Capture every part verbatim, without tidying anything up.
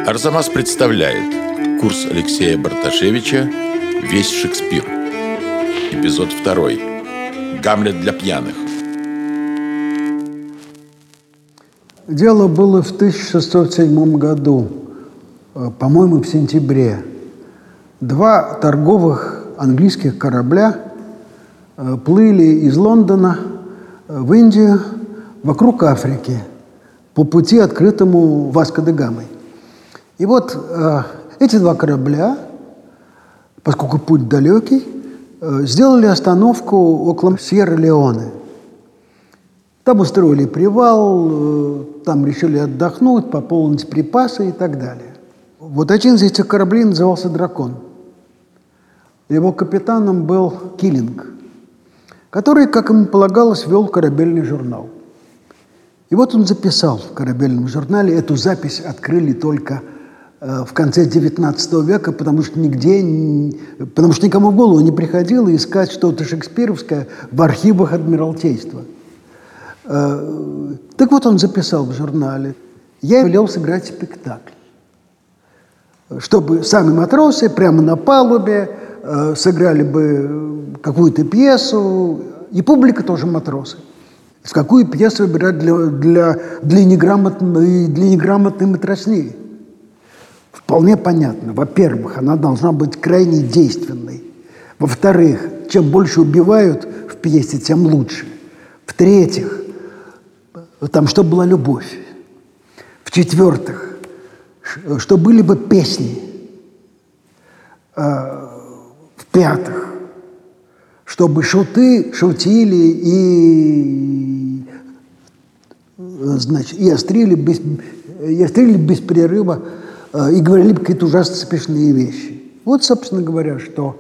Арзамас представляет курс Алексея Барташевича «Весь Шекспир». Эпизод второй. Гамлет для пьяных. Дело было в тысяча шестьсот седьмом году, по-моему, в сентябре. Два торговых английских корабля плыли из Лондона в Индию вокруг Африки по пути, открытому Васко-де-Гамой. И вот э, эти два корабля, поскольку путь далекий, э, сделали остановку около Сьерра-Леоне. Там устроили привал, э, там решили отдохнуть, пополнить припасы и так далее. Вот один из этих кораблей назывался «Дракон». Его капитаном был Киллинг, который, как ему полагалось, вел корабельный журнал. И вот он записал в корабельном журнале, эту запись открыли только э, в конце девятнадцатого века, потому что нигде, потому что никому в голову не приходило искать что-то шекспировское в архивах Адмиралтейства. Э, так вот он записал в журнале: «Я велел сыграть спектакль, чтобы сами матросы прямо на палубе э, сыграли бы какую-то пьесу, и публика тоже матросы. В какую пьесу выбирать для, для, для, неграмотной, для неграмотной матросни? Вполне понятно. Во-первых, она должна быть крайне действенной. Во-вторых, чем больше убивают в пьесе, тем лучше. В-третьих, там чтобы была любовь. В-четвертых, что были бы песни. В-пятых, чтобы шуты шутили и, значит, и острили без, и острили без перерыва э, и говорили какие-то ужасно смешные вещи. Вот, собственно говоря, что,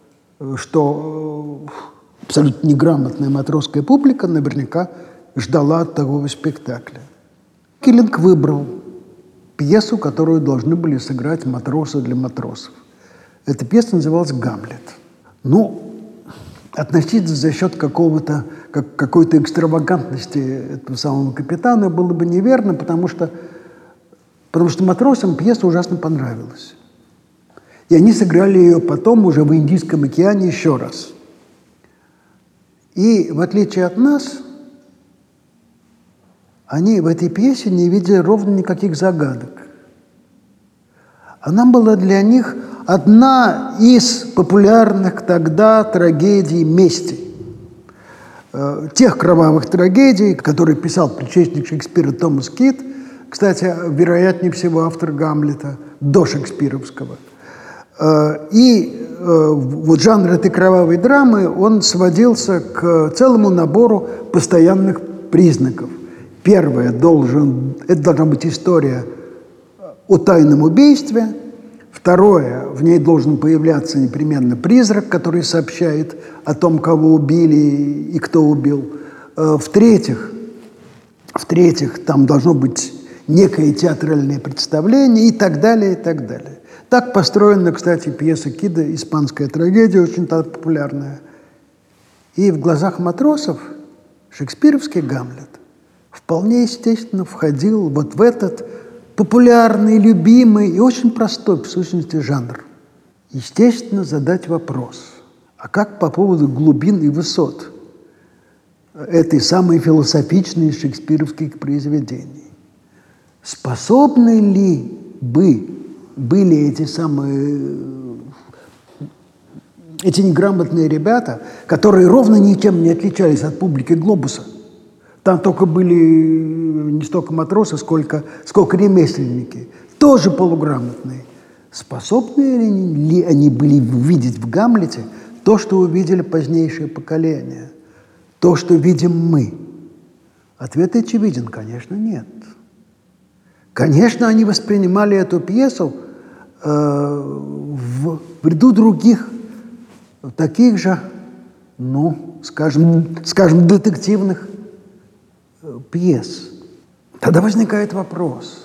что абсолютно неграмотная матросская публика наверняка ждала от такого спектакля. Киллинг выбрал пьесу, которую должны были сыграть матросы для матросов. Эта пьеса называлась «Гамлет». Ну, относиться за счет какого-то, как, какой-то экстравагантности этого самого капитана было бы неверно, потому что, потому что матросам пьеса ужасно понравилась. И они сыграли ее потом уже в Индийском океане еще раз. И в отличие от нас, они в этой пьесе не видели ровно никаких загадок. Она была для них одна из популярных тогда трагедий мести. Э, тех кровавых трагедий, которые писал предшественник Шекспира Томас Кит, кстати, вероятнее всего автор Гамлета, до шекспировского. Э, и э, вот жанр этой кровавой драмы, он сводился к целому набору постоянных признаков. Первое, должен, это должна быть история о тайном убийстве. Второе, в ней должен появляться непременно призрак, который сообщает о том, кого убили и кто убил. В-третьих, в-третьих, там должно быть некое театральное представление и так далее, и так далее. Так построена, кстати, пьеса Кида «Испанская трагедия», очень популярная. И в глазах матросов шекспировский Гамлет вполне естественно входил вот в этот популярный, любимый и очень простой, в сущности, жанр. Естественно, задать вопрос: а как по поводу глубин и высот этой самой философичной шекспировских произведений? Способны ли бы были эти самые, эти неграмотные ребята, которые ровно ничем не отличались от публики «Глобуса»? Там только были не столько матросы, сколько, сколько ремесленники, тоже полуграмотные. Способны ли они были увидеть в Гамлете то, что увидели позднейшие поколения, то, что видим мы? Ответ очевиден: конечно, нет. Конечно, они воспринимали эту пьесу э, в, в ряду других, таких же, ну, скажем, скажем, детективных пьес. Тогда возникает вопрос: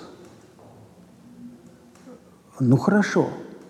ну хорошо,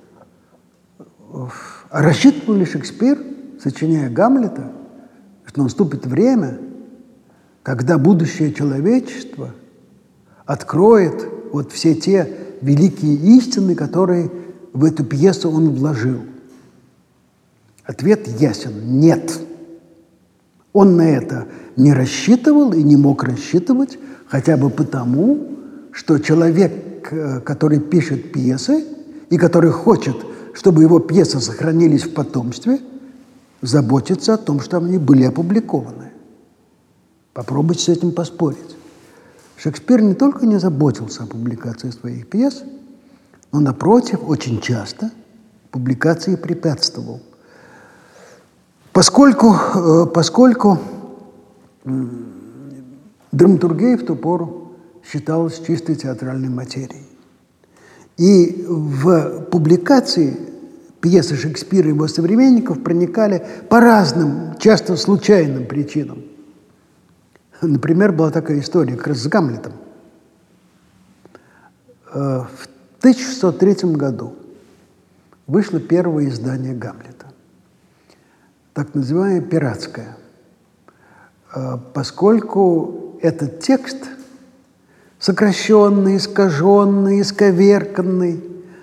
а рассчитывал ли Шекспир, сочиняя Гамлета, что наступит время, когда будущее человечество откроет вот все те великие истины, которые в эту пьесу он вложил? Ответ ясен – нет. Он на это не рассчитывал и не мог рассчитывать, хотя бы потому, что человек, который пишет пьесы и который хочет, чтобы его пьесы сохранились в потомстве, заботится о том, что они были опубликованы. Попробуйте с этим поспорить. Шекспир не только не заботился о публикации своих пьес, но, напротив, очень часто публикации препятствовал. Поскольку, поскольку драматургия в ту пору считалась чистой театральной материей. И в публикации пьесы Шекспира и его современников проникали по разным, часто случайным причинам. Например, была такая история как раз с Гамлетом. В тысяча шестьсот третьем году вышло первое издание Гамлета, так называемое пиратское, поскольку этот текст сокращенный, искаженный, исковерканный,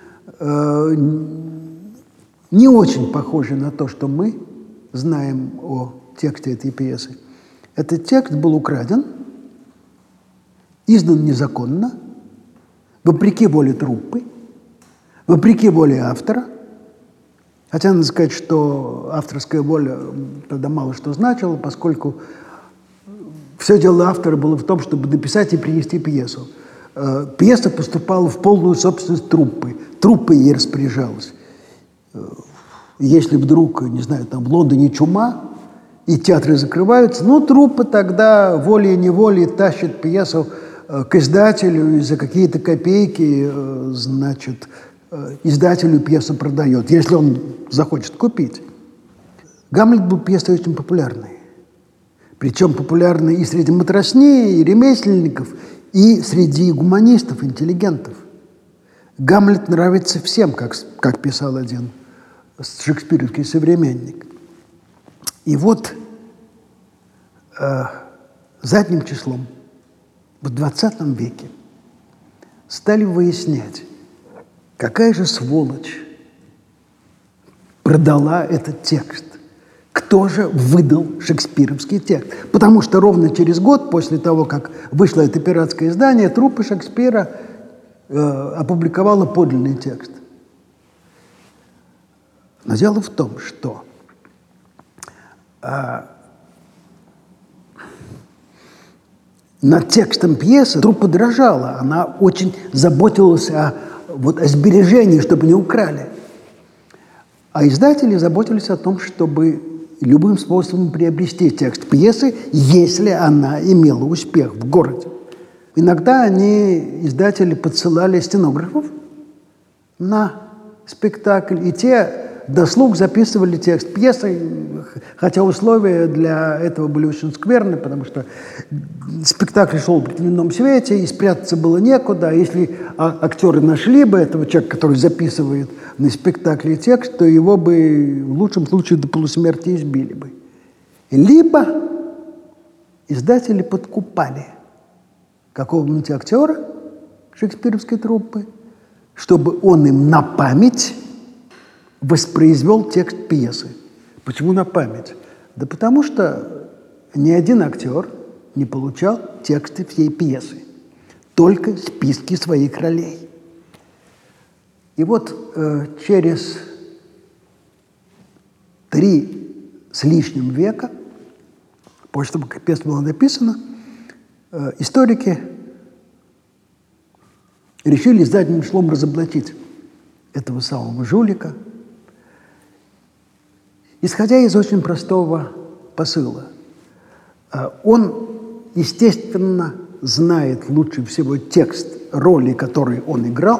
не очень похожий на то, что мы знаем о тексте этой пьесы. Этот текст был украден, издан незаконно, вопреки воле труппы, вопреки воле автора. Хотя надо сказать, что авторская воля тогда мало что значила, поскольку все дело автора было в том, чтобы написать и принести пьесу. Пьеса поступала в полную собственность труппы. Труппа ей распоряжалась. Если вдруг, не знаю, там в Лондоне чума, и театры закрываются, ну, труппа тогда волей-неволей тащит пьесу к издателю и за какие-то копейки, значит, издателю пьесу продает, если он захочет купить. Гамлет был пьесой очень популярной. Причем популярной и среди матросни, и ремесленников, и среди гуманистов, интеллигентов. Гамлет нравится всем, как, как писал один шекспировский современник. И вот э, задним числом в двадцатом веке стали выяснять, какая же сволочь продала этот текст, кто же выдал шекспировский текст. Потому что ровно через год после того, как вышло это пиратское издание, труппа Шекспира э, опубликовала подлинный текст. Но дело в том, что А, над текстом пьесы труппа дрожала, она очень заботилась о, вот, о сбережении, чтобы не украли. А издатели заботились о том, чтобы любым способом приобрести текст пьесы, если она имела успех в городе. Иногда они, издатели, подсылали стенографов на спектакль, и те до слух записывали текст пьесы, хотя условия для этого были очень скверны, потому что спектакль шел в определенном свете, и спрятаться было некуда. А если актеры нашли бы этого человека, который записывает на спектакле текст, то его бы в лучшем случае до полусмерти избили бы. Либо издатели подкупали какого-нибудь актера шекспировской труппы, чтобы он им на память воспроизвел текст пьесы. Почему на память? Да потому что ни один актер не получал тексты всей пьесы, только списки своих ролей. И вот э, через три с лишним века, после того, как пьеса была написана, э, историки решили задним числом разоблачить этого самого жулика, исходя из очень простого посыла. Он, естественно, знает лучше всего текст роли, которые он играл,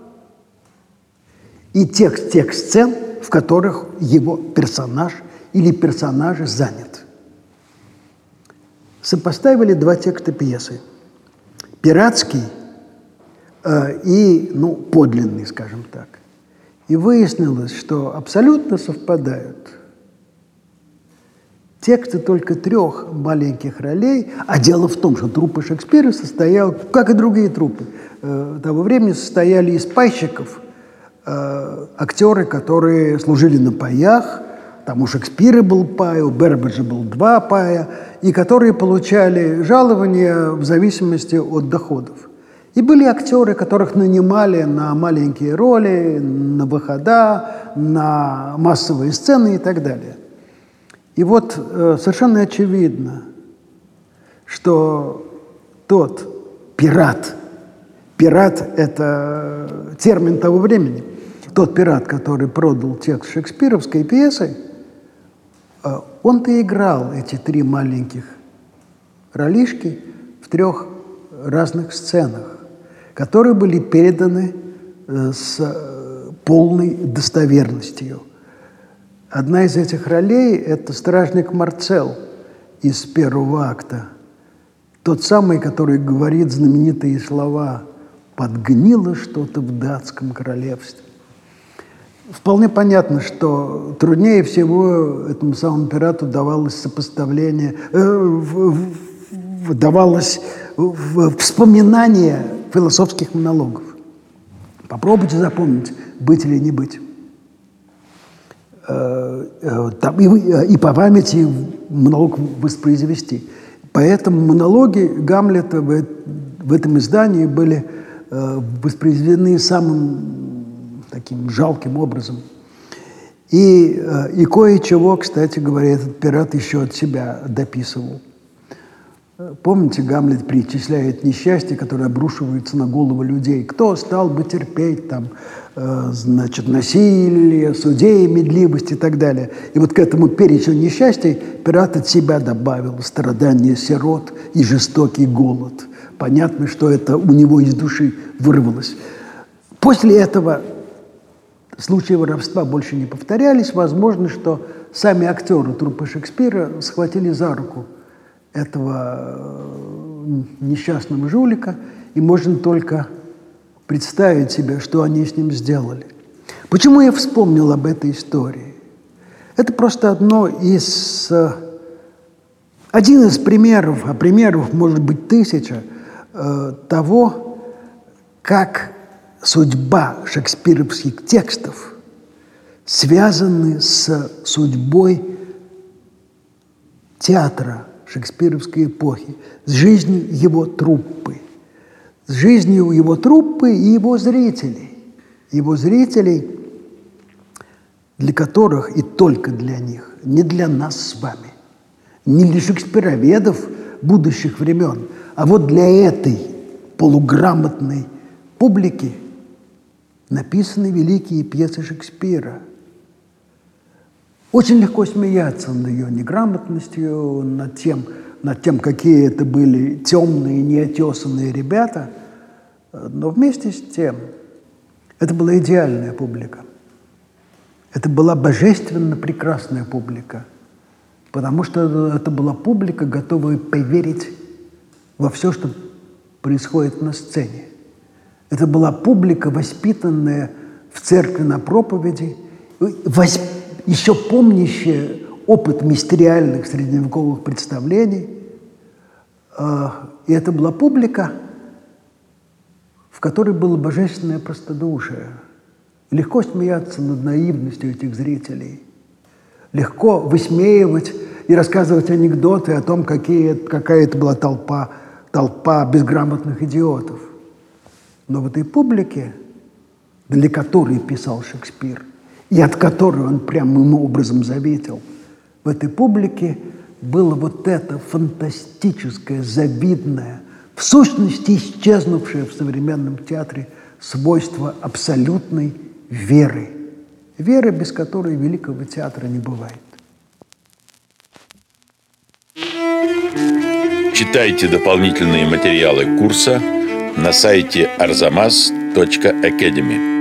и текст тех сцен, в которых его персонаж или персонажи занят. Сопоставили два текста пьесы. Пиратский э, и, ну, подлинный, скажем так. И выяснилось, что абсолютно совпадают тексты только трех маленьких ролей, а дело в том, что труппа Шекспира состояла, как и другие труппы, э, того времени состояли из пайщиков, э, актеры, которые служили на паях. Там у Шекспира был пай, у Бербеджа был два пая, и которые получали жалования в зависимости от доходов. И были актеры, которых нанимали на маленькие роли, на выхода, на массовые сцены и так далее. И вот э, совершенно очевидно, что тот пират, пират – это термин того времени, тот пират, который продал текст шекспировской пьесы, э, он-то играл эти три маленьких ролишки в трех разных сценах, которые были переданы э, с э, полной достоверностью. Одна из этих ролей – это стражник Марцел из первого акта. Тот самый, который говорит знаменитые слова «подгнило что-то в датском королевстве». Вполне понятно, что труднее всего этому самому пирату давалось сопоставление, э, в, в, давалось в, вспоминание философских монологов. Попробуйте запомнить, быть или не быть. Там, и, и по памяти монолог воспроизвести. Поэтому монологи Гамлета в, в этом издании были э, воспроизведены самым таким жалким образом. И, э, и кое-чего, кстати говоря, этот пират еще от себя дописывал. Помните, Гамлет перечисляет несчастья, которые обрушиваются на голову людей. Кто стал бы терпеть там, э, значит, насилие, судей, медливость и так далее. И вот к этому перечню несчастий пират от себя добавил страдания сирот и жестокий голод. Понятно, что это у него из души вырвалось. После этого случаи воровства больше не повторялись. Возможно, что сами актеры труппы Шекспира схватили за руку этого несчастного жулика, и можно только представить себе, что они с ним сделали. Почему я вспомнил об этой истории? Это просто одно из, один из примеров, а примеров может быть тысяча, того, как судьба шекспировских текстов связаны с судьбой театра шекспировской эпохи, с жизнью его труппы, с жизнью его труппы и его зрителей. Его зрителей, для которых и только для них, не для нас с вами, не для шекспироведов будущих времен, а вот для этой полуграмотной публики написаны великие пьесы Шекспира. Очень легко смеяться над ее неграмотностью, над тем, над тем, какие это были темные, неотесанные ребята. Но вместе с тем это была идеальная публика. Это была божественно прекрасная публика. Потому что это была публика, готовая поверить во все, что происходит на сцене. Это была публика, воспитанная в церкви на проповеди, воспитанная, еще помнящая опыт мистериальных средневековых представлений. И это была публика, в которой было божественное простодушие. Легко смеяться над наивностью этих зрителей. Легко высмеивать и рассказывать анекдоты о том, какие, какая это была толпа, толпа безграмотных идиотов. Но в этой публике, для которой писал Шекспир, и от которой он прямым образом заветил, в этой публике было вот это фантастическое, завидное, в сущности исчезнувшее в современном театре свойство абсолютной веры. Веры, без которой великого театра не бывает. Читайте дополнительные материалы курса на сайте арзамас точка академи.